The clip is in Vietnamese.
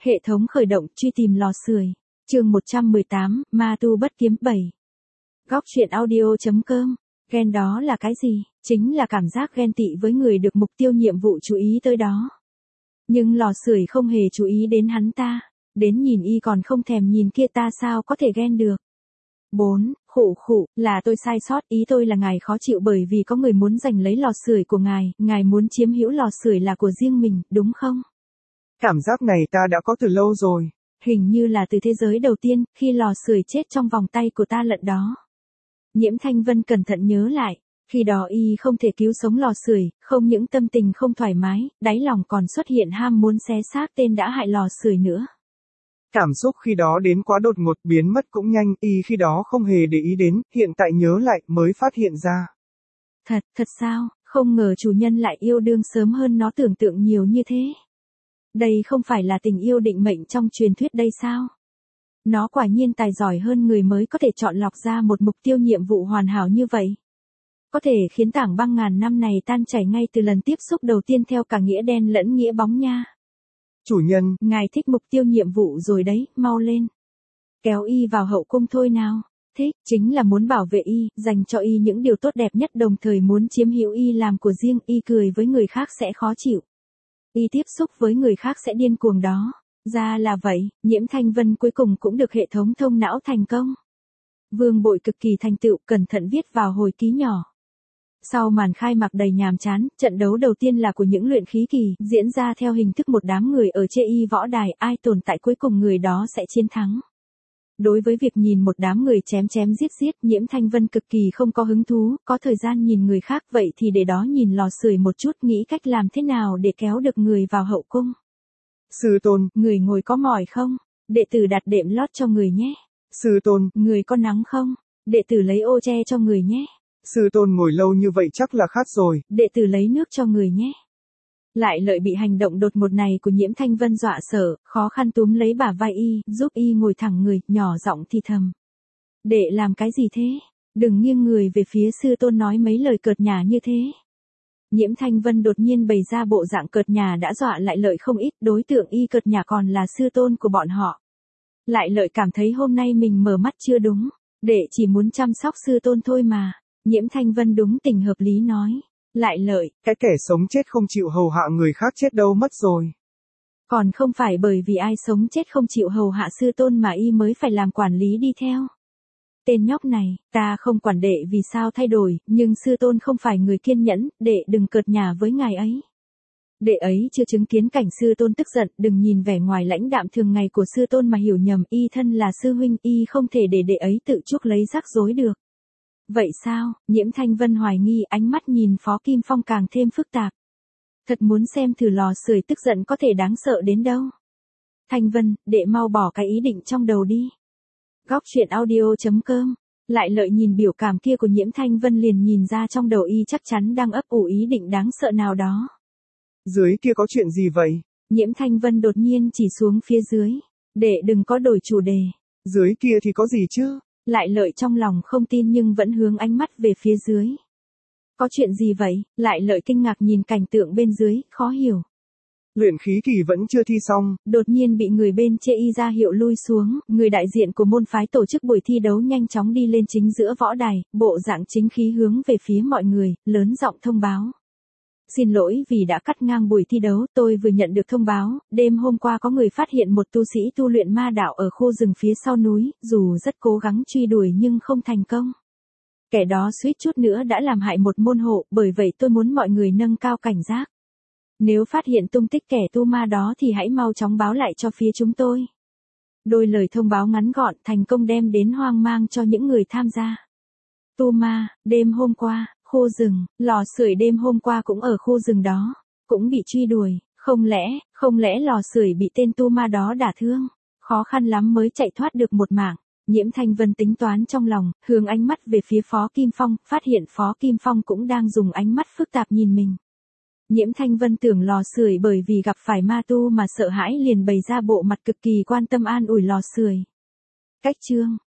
Hệ thống khởi động, truy tìm lò sưởi. Chương 118, Ma tu bất kiếm 7. Góc truyện audio.com. Ghen đó là cái gì? Chính là cảm giác ghen tị với người được mục tiêu nhiệm vụ chú ý tới đó. Nhưng lò sưởi không hề chú ý đến hắn ta, đến nhìn y còn không thèm nhìn kia ta sao có thể ghen được. 4. Khụ, là tôi sai sót, ý tôi là ngài khó chịu bởi vì có người muốn giành lấy lò sưởi của ngài muốn chiếm hữu lò sưởi là của riêng mình, đúng không? Cảm giác này ta đã có từ lâu rồi. Hình như là từ thế giới đầu tiên, khi lò sưởi chết trong vòng tay của ta lận đó. Nhiễm Thanh Vân cẩn thận nhớ lại, khi đó y không thể cứu sống lò sưởi, không những tâm tình không thoải mái, đáy lòng còn xuất hiện ham muốn xé xác tên đã hại lò sưởi nữa. Cảm xúc khi đó đến quá đột ngột, biến mất cũng nhanh, y khi đó không hề để ý đến, hiện tại nhớ lại mới phát hiện ra. Thật sao, không ngờ chủ nhân lại yêu đương sớm hơn nó tưởng tượng nhiều như thế. Đây không phải là tình yêu định mệnh trong truyền thuyết đây sao? Nó quả nhiên tài giỏi hơn người mới có thể chọn lọc ra một mục tiêu nhiệm vụ hoàn hảo như vậy. Có thể khiến tảng băng ngàn năm này tan chảy ngay từ lần tiếp xúc đầu tiên theo cả nghĩa đen lẫn nghĩa bóng nha. Chủ nhân, ngài thích mục tiêu nhiệm vụ rồi đấy, mau lên. Kéo y vào hậu cung thôi nào. Thích, chính là muốn bảo vệ y, dành cho y những điều tốt đẹp nhất đồng thời muốn chiếm hữu y làm của riêng, y cười với người khác sẽ khó chịu. Y tiếp xúc với người khác sẽ điên cuồng đó. Ra là vậy, Nhiễm Thanh Vân cuối cùng cũng được hệ thống thông não thành công. Vương Bội cực kỳ thành tựu, cẩn thận viết vào hồi ký nhỏ. Sau màn khai mạc đầy nhàm chán, trận đấu đầu tiên là của những luyện khí kỳ, diễn ra theo hình thức một đám người ở chê y võ đài, ai tồn tại cuối cùng người đó sẽ chiến thắng. Đối với việc nhìn một đám người chém giết, Nhiễm Thanh Vân cực kỳ không có hứng thú, có thời gian nhìn người khác vậy thì để đó nhìn lò sưởi một chút, nghĩ cách làm thế nào để kéo được người vào hậu cung. Sư tôn, người ngồi có mỏi không? Đệ tử đặt đệm lót cho người nhé. Sư tôn, người có nắng không? Đệ tử lấy ô che cho người nhé. Sư tôn ngồi lâu như vậy chắc là khát rồi. Đệ tử lấy nước cho người nhé. Lại Lợi bị hành động đột ngột này của Nhiễm Thanh Vân dọa sợ, khó khăn túm lấy bả vai y, giúp y ngồi thẳng người, nhỏ giọng thì thầm. Đệ làm cái gì thế? Đừng nghiêng người về phía sư tôn nói mấy lời cợt nhả như thế. Nhiễm Thanh Vân đột nhiên bày ra bộ dạng cợt nhả đã dọa Lại Lợi không ít, đối tượng y cợt nhả còn là sư tôn của bọn họ. Lại Lợi cảm thấy hôm nay mình mở mắt chưa đúng, đệ chỉ muốn chăm sóc sư tôn thôi mà. Nhiễm Thanh Vân đúng tình hợp lý nói. Lại Lợi, cái kẻ sống chết không chịu hầu hạ người khác chết đâu mất rồi. Còn không phải bởi vì ai sống chết không chịu hầu hạ sư tôn mà y mới phải làm quản lý đi theo. Tên nhóc này, ta không quản đệ vì sao thay đổi, nhưng sư tôn không phải người kiên nhẫn, đệ đừng cợt nhả với ngài ấy. Đệ ấy chưa chứng kiến cảnh sư tôn tức giận, đừng nhìn vẻ ngoài lãnh đạm thường ngày của sư tôn mà hiểu nhầm, y thân là sư huynh, y không thể để đệ ấy tự chuốc lấy rắc rối được. Vậy sao? Nhiễm Thanh Vân hoài nghi, ánh mắt nhìn Phó Kim Phong càng thêm phức tạp. Thật muốn xem thử lò sưởi tức giận có thể đáng sợ đến đâu. Thanh Vân, đệ mau bỏ cái ý định trong đầu đi. Góc truyện audio.com. Lại Lợi nhìn biểu cảm kia của Nhiễm Thanh Vân liền nhìn ra trong đầu y chắc chắn đang ấp ủ ý định đáng sợ nào đó. Dưới kia có chuyện gì vậy? Nhiễm Thanh Vân đột nhiên chỉ xuống phía dưới. Đệ đừng có đổi chủ đề. Dưới kia thì có gì chứ? Lại Lợi trong lòng không tin nhưng vẫn hướng ánh mắt về phía dưới. Có chuyện gì vậy? Lại Lợi kinh ngạc nhìn cảnh tượng bên dưới, khó hiểu. Luyện khí kỳ vẫn chưa thi xong. Đột nhiên bị người bên chê y ra hiệu lui xuống, người đại diện của môn phái tổ chức buổi thi đấu nhanh chóng đi lên chính giữa võ đài, bộ dạng chính khí hướng về phía mọi người, lớn giọng thông báo. Xin lỗi vì đã cắt ngang buổi thi đấu, tôi vừa nhận được thông báo, đêm hôm qua có người phát hiện một tu sĩ tu luyện ma đạo ở khu rừng phía sau núi, dù rất cố gắng truy đuổi nhưng không thành công. Kẻ đó suýt chút nữa đã làm hại một môn hộ, bởi vậy tôi muốn mọi người nâng cao cảnh giác. Nếu phát hiện tung tích kẻ tu ma đó thì hãy mau chóng báo lại cho phía chúng tôi. Đôi lời thông báo ngắn gọn thành công đem đến hoang mang cho những người tham gia. Tu ma, đêm hôm qua, khu rừng, lò sưởi đêm hôm qua cũng ở khu rừng đó, cũng bị truy đuổi, không lẽ lò sưởi bị tên tu ma đó đả thương, khó khăn lắm mới chạy thoát được một mạng. Nhiễm Thanh Vân tính toán trong lòng, hướng ánh mắt về phía Phó Kim Phong, phát hiện Phó Kim Phong cũng đang dùng ánh mắt phức tạp nhìn mình. Nhiễm Thanh Vân tưởng lò sưởi bởi vì gặp phải ma tu mà sợ hãi liền bày ra bộ mặt cực kỳ quan tâm an ủi lò sưởi. Cách chương